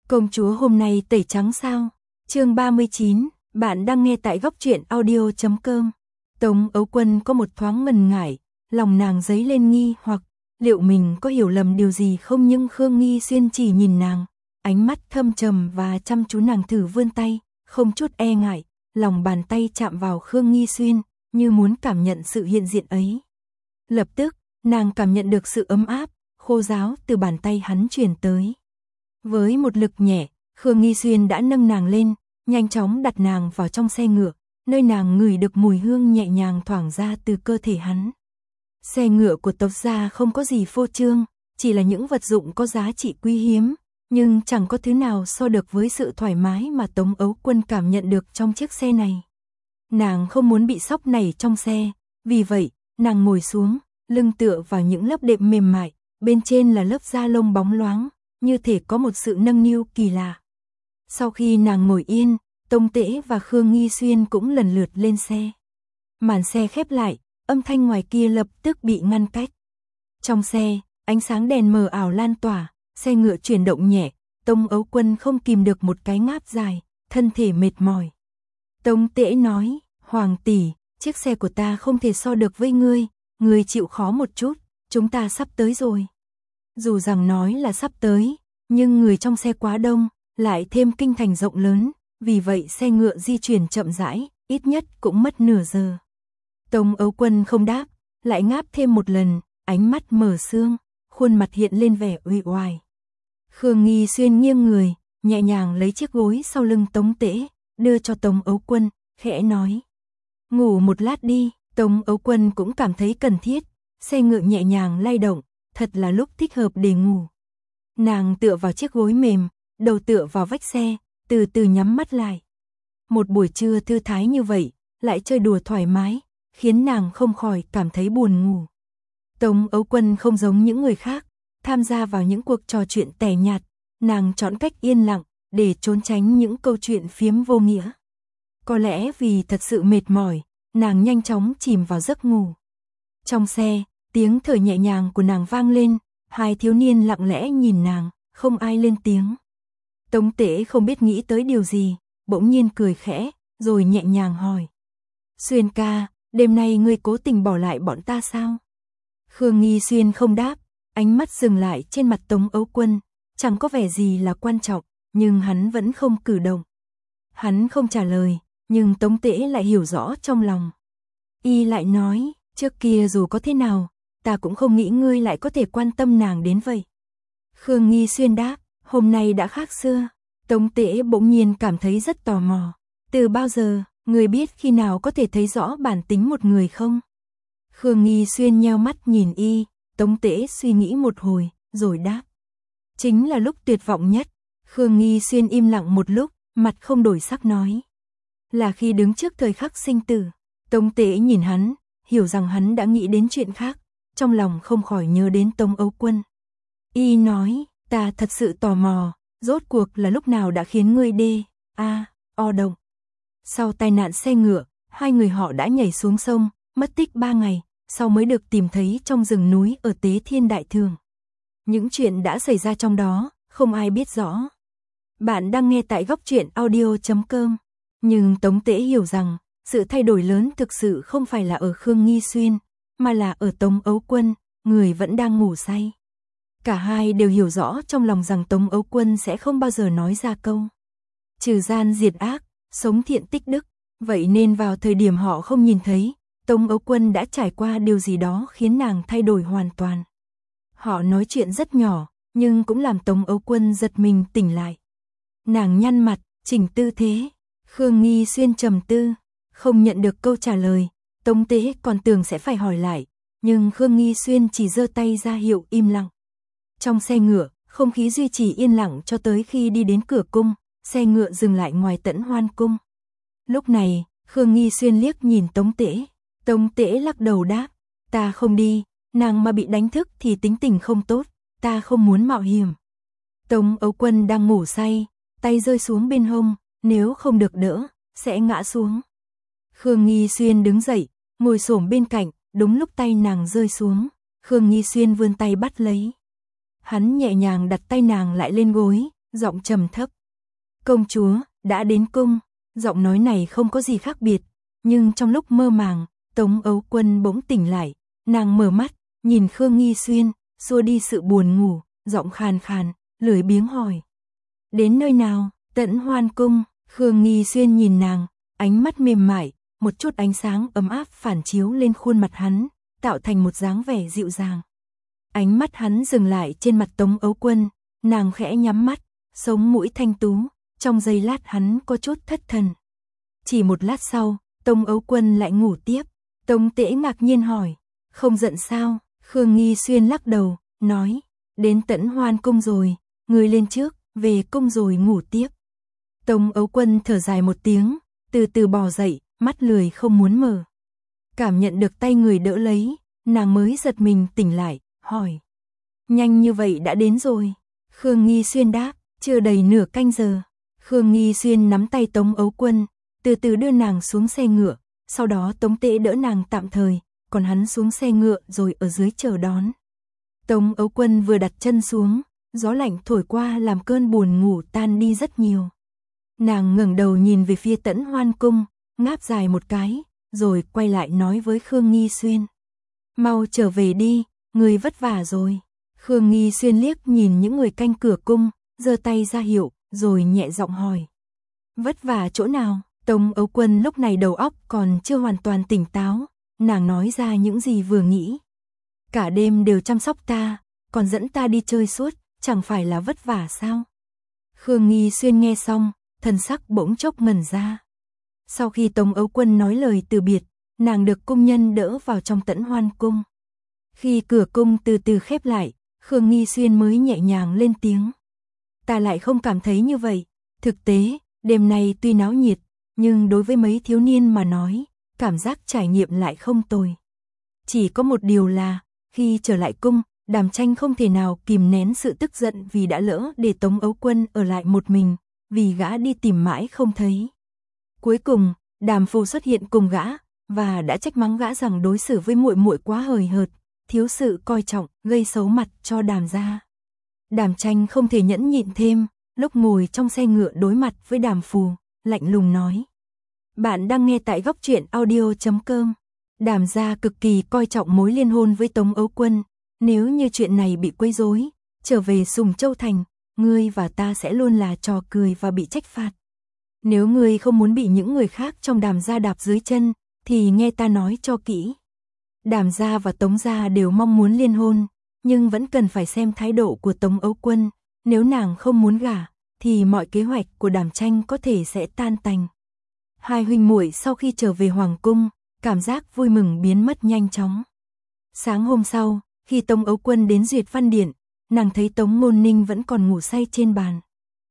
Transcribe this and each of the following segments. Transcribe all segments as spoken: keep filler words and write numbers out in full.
Công chúa hôm nay tẩy trắng sao? Chương ba mươi chín, bạn đang nghe tại góc truyện audio chấm com. Tống Ấu Quân có một thoáng ngần ngại, lòng nàng dấy lên nghi hoặc, liệu mình có hiểu lầm điều gì không, nhưng Khương Nghi Xuyên chỉ nhìn nàng, ánh mắt thâm trầm và chăm chú. Nàng thử vươn tay, không chút e ngại, lòng bàn tay chạm vào Khương Nghi Xuyên, như muốn cảm nhận sự hiện diện ấy. Lập tức, nàng cảm nhận được sự ấm áp, khô ráo từ bàn tay hắn truyền tới. Với một lực nhẹ, Khương Nghi Xuyên đã nâng nàng lên, nhanh chóng đặt nàng vào trong xe ngựa, nơi nàng ngửi được mùi hương nhẹ nhàng thoảng ra từ cơ thể hắn. Xe ngựa của Tống gia không có gì phô trương, chỉ là những vật dụng có giá trị quý hiếm, nhưng chẳng có thứ nào so được với sự thoải mái mà Tống Ấu Quân cảm nhận được trong chiếc xe này. Nàng không muốn bị sóc nảy trong xe, vì vậy, nàng ngồi xuống, lưng tựa vào những lớp đệm mềm mại, bên trên là lớp da lông bóng loáng, như thể có một sự nâng niu kỳ lạ. Sau khi nàng ngồi yên, Tống Tễ và Khương Nghi Xuyên cũng lần lượt lên xe. Màn xe khép lại, âm thanh ngoài kia lập tức bị ngăn cách. Trong xe, ánh sáng đèn mờ ảo lan tỏa, xe ngựa chuyển động nhẹ, Tống Ấu Quân không kìm được một cái ngáp dài, thân thể mệt mỏi. Tống Tễ nói, Hoàng tỷ, chiếc xe của ta không thể so được với ngươi, ngươi chịu khó một chút, chúng ta sắp tới rồi. Dù rằng nói là sắp tới, nhưng người trong xe quá đông, lại thêm kinh thành rộng lớn, vì vậy xe ngựa di chuyển chậm rãi, ít nhất cũng mất nửa giờ. Tống Ấu Quân không đáp, lại ngáp thêm một lần, ánh mắt mở sương, khuôn mặt hiện lên vẻ uể oải. Khương Nghi Xuyên nghiêng người, nhẹ nhàng lấy chiếc gối sau lưng Tống Tễ, đưa cho Tống Ấu Quân, khẽ nói: "Ngủ một lát đi." Tống Ấu Quân cũng cảm thấy cần thiết, xe ngựa nhẹ nhàng lay động, thật là lúc thích hợp để ngủ. Nàng tựa vào chiếc gối mềm, đầu tựa vào vách xe, từ từ nhắm mắt lại. Một buổi trưa thư thái như vậy, lại chơi đùa thoải mái, khiến nàng không khỏi cảm thấy buồn ngủ. Tống Ấu Quân không giống những người khác, tham gia vào những cuộc trò chuyện tẻ nhạt, nàng chọn cách yên lặng, để trốn tránh những câu chuyện phiếm vô nghĩa. Có lẽ vì thật sự mệt mỏi, nàng nhanh chóng chìm vào giấc ngủ. Trong xe, tiếng thở nhẹ nhàng của nàng vang lên, hai thiếu niên lặng lẽ nhìn nàng, không ai lên tiếng. Tống Tễ không biết nghĩ tới điều gì, bỗng nhiên cười khẽ, rồi nhẹ nhàng hỏi: "Xuyên ca, đêm nay ngươi cố tình bỏ lại bọn ta sao?" Khương Nghi Xuyên không đáp, ánh mắt dừng lại trên mặt Tống Ấu Quân, chẳng có vẻ gì là quan trọng, nhưng hắn vẫn không cử động. Hắn không trả lời, nhưng Tống Tễ lại hiểu rõ trong lòng. Y lại nói: "Trước kia dù có thế nào, ta cũng không nghĩ ngươi lại có thể quan tâm nàng đến vậy." Khương Nghi Xuyên đáp: "Hôm nay đã khác xưa." Tống Tễ bỗng nhiên cảm thấy rất tò mò. "Từ bao giờ, ngươi biết khi nào có thể thấy rõ bản tính một người không?" Khương Nghi Xuyên nheo mắt nhìn y, Tống Tễ suy nghĩ một hồi, rồi đáp: "Chính là lúc tuyệt vọng nhất." Khương Nghi Xuyên im lặng một lúc, mặt không đổi sắc nói: "Là khi đứng trước thời khắc sinh tử." Tống Tễ nhìn hắn, hiểu rằng hắn đã nghĩ đến chuyện khác, trong lòng không khỏi nhớ đến Tống Ấu Quân. Y nói: "Ta thật sự tò mò, rốt cuộc là lúc nào đã khiến ngươi đê a o động." Sau tai nạn xe ngựa, hai người họ đã nhảy xuống sông, mất tích ba ngày, sau mới được tìm thấy trong rừng núi ở Tế Thiên Đại Thường. Những chuyện đã xảy ra trong đó, không ai biết rõ. Bạn đang nghe tại góc truyện audio chấm com. Nhưng Tống Tễ hiểu rằng, sự thay đổi lớn thực sự không phải là ở Khương Nghi Xuyên, mà là ở Tống Ấu Quân, người vẫn đang ngủ say. Cả hai đều hiểu rõ trong lòng rằng Tống Ấu Quân sẽ không bao giờ nói ra câu trừ gian diệt ác, sống thiện tích đức, vậy nên vào thời điểm họ không nhìn thấy, Tống Ấu Quân đã trải qua điều gì đó khiến nàng thay đổi hoàn toàn. Họ nói chuyện rất nhỏ, nhưng cũng làm Tống Ấu Quân giật mình tỉnh lại. Nàng nhăn mặt, chỉnh tư thế. Khương Nghi Xuyên trầm tư, không nhận được câu trả lời. Tống Tễ còn tưởng sẽ phải hỏi lại, nhưng Khương Nghi Xuyên chỉ giơ tay ra hiệu im lặng. Trong xe ngựa, không khí duy trì yên lặng cho tới khi đi đến cửa cung, xe ngựa dừng lại ngoài Tẫn Hoan cung. Lúc này, Khương Nghi Xuyên liếc nhìn Tống Tễ. Tống Tễ lắc đầu đáp: "Ta không đi, nàng mà bị đánh thức thì tính tình không tốt, ta không muốn mạo hiểm." Tống Ấu Quân đang ngủ say, tay rơi xuống bên hông, nếu không được đỡ, sẽ ngã xuống. Khương Nghi Xuyên đứng dậy, ngồi xổm bên cạnh, đúng lúc tay nàng rơi xuống, Khương Nghi Xuyên vươn tay bắt lấy. Hắn nhẹ nhàng đặt tay nàng lại lên gối, giọng trầm thấp. Công chúa, đã đến cung. Giọng nói này không có gì khác biệt, nhưng trong lúc mơ màng, Tống Ấu Quân bỗng tỉnh lại, nàng mở mắt, nhìn Khương Nghi Xuyên, xua đi sự buồn ngủ, giọng khàn khàn, lười biếng hỏi. Đến nơi nào? Tẫn Hoan Cung. Khương Nghi Xuyên nhìn nàng, ánh mắt mềm mại, một chút ánh sáng ấm áp phản chiếu lên khuôn mặt hắn, tạo thành một dáng vẻ dịu dàng. Ánh mắt hắn dừng lại trên mặt Tống Ấu Quân, nàng khẽ nhắm mắt, sống mũi thanh tú, trong giây lát hắn có chút thất thần. Chỉ một lát sau, Tống Ấu Quân lại ngủ tiếp. Tống Tễ ngạc nhiên hỏi, không giận sao? Khương Nghi Xuyên lắc đầu, nói, đến Tẫn Hoan Cung rồi, người lên trước, về cung rồi ngủ tiếp. Tống Ấu Quân thở dài một tiếng, từ từ bò dậy, mắt lười không muốn mở. Cảm nhận được tay người đỡ lấy, nàng mới giật mình tỉnh lại, hỏi. Nhanh như vậy đã đến rồi. Khương Nghi Xuyên đáp, chưa đầy nửa canh giờ. Khương Nghi Xuyên nắm tay Tống Ấu Quân, từ từ đưa nàng xuống xe ngựa, sau đó Tống Tễ đỡ nàng tạm thời, còn hắn xuống xe ngựa rồi ở dưới chờ đón. Tống Ấu Quân vừa đặt chân xuống, gió lạnh thổi qua làm cơn buồn ngủ tan đi rất nhiều. Nàng ngẩng đầu nhìn về phía Tẫn Hoan Cung, ngáp dài một cái, rồi quay lại nói với Khương Nghi Xuyên. Mau trở về đi, người vất vả rồi. Khương Nghi Xuyên liếc nhìn những người canh cửa cung, giơ tay ra hiệu, rồi nhẹ giọng hỏi. Vất vả chỗ nào? Tống Ấu Quân lúc này đầu óc còn chưa hoàn toàn tỉnh táo, nàng nói ra những gì vừa nghĩ. Cả đêm đều chăm sóc ta, còn dẫn ta đi chơi suốt, chẳng phải là vất vả sao? Khương Nghi Xuyên nghe xong, thần sắc bỗng chốc ngẩn ra. Sau khi Tống Ấu Quân nói lời từ biệt, nàng được cung nhân đỡ vào trong Tẫn Hoan Cung. Khi cửa cung từ từ khép lại, Khương Nghi Xuyên mới nhẹ nhàng lên tiếng. Ta lại không cảm thấy như vậy. Thực tế, đêm nay tuy náo nhiệt, nhưng đối với mấy thiếu niên mà nói, cảm giác trải nghiệm lại không tồi. Chỉ có một điều là, khi trở lại cung, Đàm Tranh không thể nào kìm nén sự tức giận vì đã lỡ để Tống Ấu Quân ở lại một mình, vì gã đi tìm mãi không thấy. Cuối cùng, Đàm Phu xuất hiện cùng gã, và đã trách mắng gã rằng đối xử với muội muội quá hời hợt, thiếu sự coi trọng, gây xấu mặt cho Đàm gia. Đàm Tranh không thể nhẫn nhịn thêm, lúc ngồi trong xe ngựa đối mặt với Đàm Phù, lạnh lùng nói. Bạn đang nghe tại góc truyện audio chấm com. Đàm gia cực kỳ coi trọng mối liên hôn với Tống Ấu Quân, nếu như chuyện này bị quấy rối, trở về Sùng Châu Thành, ngươi và ta sẽ luôn là trò cười và bị trách phạt. Nếu ngươi không muốn bị những người khác trong Đàm gia đạp dưới chân, thì nghe ta nói cho kỹ. Đàm gia và Tống gia đều mong muốn liên hôn, nhưng vẫn cần phải xem thái độ của Tống Ấu Quân, nếu nàng không muốn gả, thì mọi kế hoạch của Đàm Tranh có thể sẽ tan tành. Hai huynh muội sau khi trở về hoàng cung, cảm giác vui mừng biến mất nhanh chóng. Sáng hôm sau, khi Tống Ấu Quân đến Duyệt Văn Điện, nàng thấy Tống Ngôn Ninh vẫn còn ngủ say trên bàn.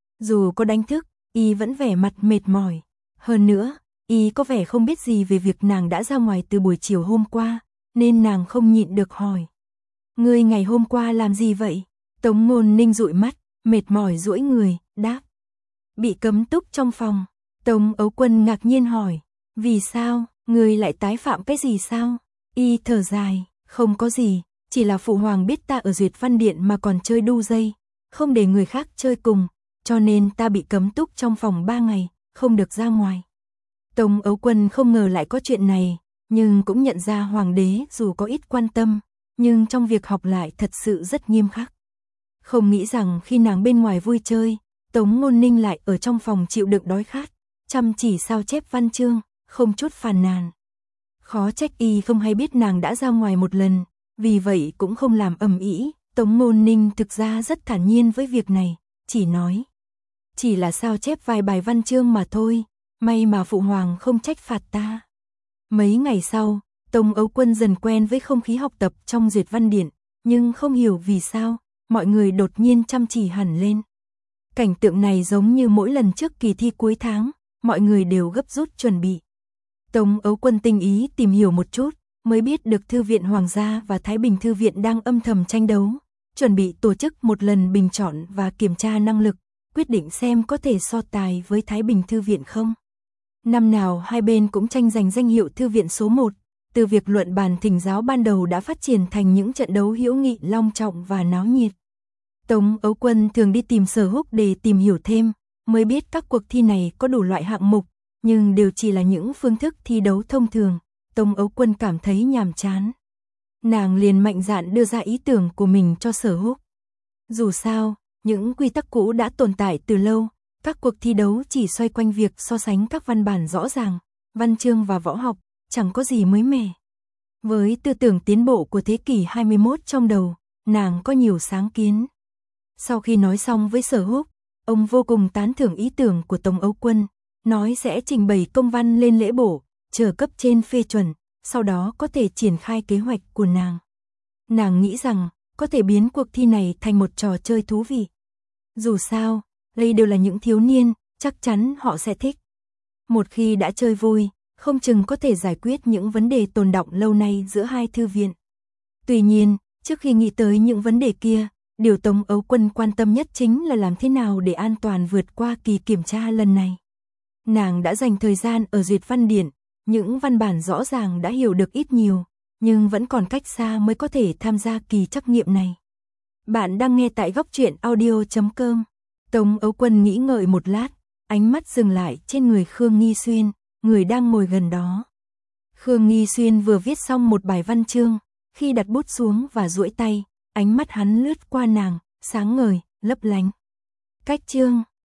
Dù có đánh thức, y vẫn vẻ mặt mệt mỏi. Hơn nữa, y có vẻ không biết gì về việc nàng đã ra ngoài từ buổi chiều hôm qua, nên nàng không nhịn được hỏi. Ngươi ngày hôm qua làm gì vậy? Tống Ngôn Ninh dụi mắt, mệt mỏi duỗi người, đáp. Bị cấm túc trong phòng. Tống Ấu Quân ngạc nhiên hỏi. Vì sao, ngươi lại tái phạm cái gì sao? Y thở dài, không có gì, chỉ là phụ hoàng biết ta ở Duyệt Văn Điện mà còn chơi đu dây, không để người khác chơi cùng, cho nên ta bị cấm túc trong phòng ba ngày, không được ra ngoài. Tống Ấu Quân không ngờ lại có chuyện này, nhưng cũng nhận ra hoàng đế dù có ít quan tâm, nhưng trong việc học lại thật sự rất nghiêm khắc. Không nghĩ rằng khi nàng bên ngoài vui chơi, Tống Ngôn Ninh lại ở trong phòng chịu đựng đói khát, chăm chỉ sao chép văn chương, không chút phàn nàn. Khó trách y không hay biết nàng đã ra ngoài một lần, vì vậy cũng không làm ầm ĩ. Tống Ngôn Ninh thực ra rất thản nhiên với việc này, chỉ nói. Chỉ là sao chép vài bài văn chương mà thôi, may mà phụ hoàng không trách phạt ta. Mấy ngày sau, Tống Ấu Quân dần quen với không khí học tập trong Duyệt Văn Điện, nhưng không hiểu vì sao, mọi người đột nhiên chăm chỉ hẳn lên. Cảnh tượng này giống như mỗi lần trước kỳ thi cuối tháng, mọi người đều gấp rút chuẩn bị. Tống Ấu Quân tinh ý tìm hiểu một chút, mới biết được Thư viện Hoàng gia và Thái Bình Thư viện đang âm thầm tranh đấu, chuẩn bị tổ chức một lần bình chọn và kiểm tra năng lực, quyết định xem có thể so tài với Thái Bình Thư viện không. Năm nào hai bên cũng tranh giành danh hiệu thư viện số một, từ việc luận bàn thỉnh giáo ban đầu đã phát triển thành những trận đấu hữu nghị long trọng và náo nhiệt. Tống Ấu Quân thường đi tìm Sở Húc để tìm hiểu thêm, mới biết các cuộc thi này có đủ loại hạng mục, nhưng đều chỉ là những phương thức thi đấu thông thường. Tống Ấu Quân cảm thấy nhàm chán. Nàng liền mạnh dạn đưa ra ý tưởng của mình cho Sở Húc. Dù sao, những quy tắc cũ đã tồn tại từ lâu, các cuộc thi đấu chỉ xoay quanh việc so sánh các văn bản rõ ràng, văn chương và võ học, chẳng có gì mới mẻ. Với tư tưởng tiến bộ của thế kỷ hai mươi mốt trong đầu, nàng có nhiều sáng kiến. Sau khi nói xong với Sở Húc, ông vô cùng tán thưởng ý tưởng của Tống Ấu Quân, nói sẽ trình bày công văn lên lễ bổ, chờ cấp trên phê chuẩn, sau đó có thể triển khai kế hoạch của nàng. Nàng nghĩ rằng, có thể biến cuộc thi này thành một trò chơi thú vị. Dù sao, đây đều là những thiếu niên, chắc chắn họ sẽ thích. Một khi đã chơi vui, không chừng có thể giải quyết những vấn đề tồn đọng lâu nay giữa hai thư viện. Tuy nhiên, trước khi nghĩ tới những vấn đề kia, điều Tống Ấu Quân quan tâm nhất chính là làm thế nào để an toàn vượt qua kỳ kiểm tra lần này. Nàng đã dành thời gian ở Duyệt Văn Điển, những văn bản rõ ràng đã hiểu được ít nhiều, nhưng vẫn còn cách xa mới có thể tham gia kỳ trắc nghiệm này. Bạn đang nghe tại góc truyện audio chấm com. Tống Ấu Quân nghĩ ngợi một lát, ánh mắt dừng lại trên người Khương Nghi Xuyên, người đang ngồi gần đó. Khương Nghi Xuyên vừa viết xong một bài văn chương, khi đặt bút xuống và duỗi tay, ánh mắt hắn lướt qua nàng, sáng ngời, lấp lánh. Cách chương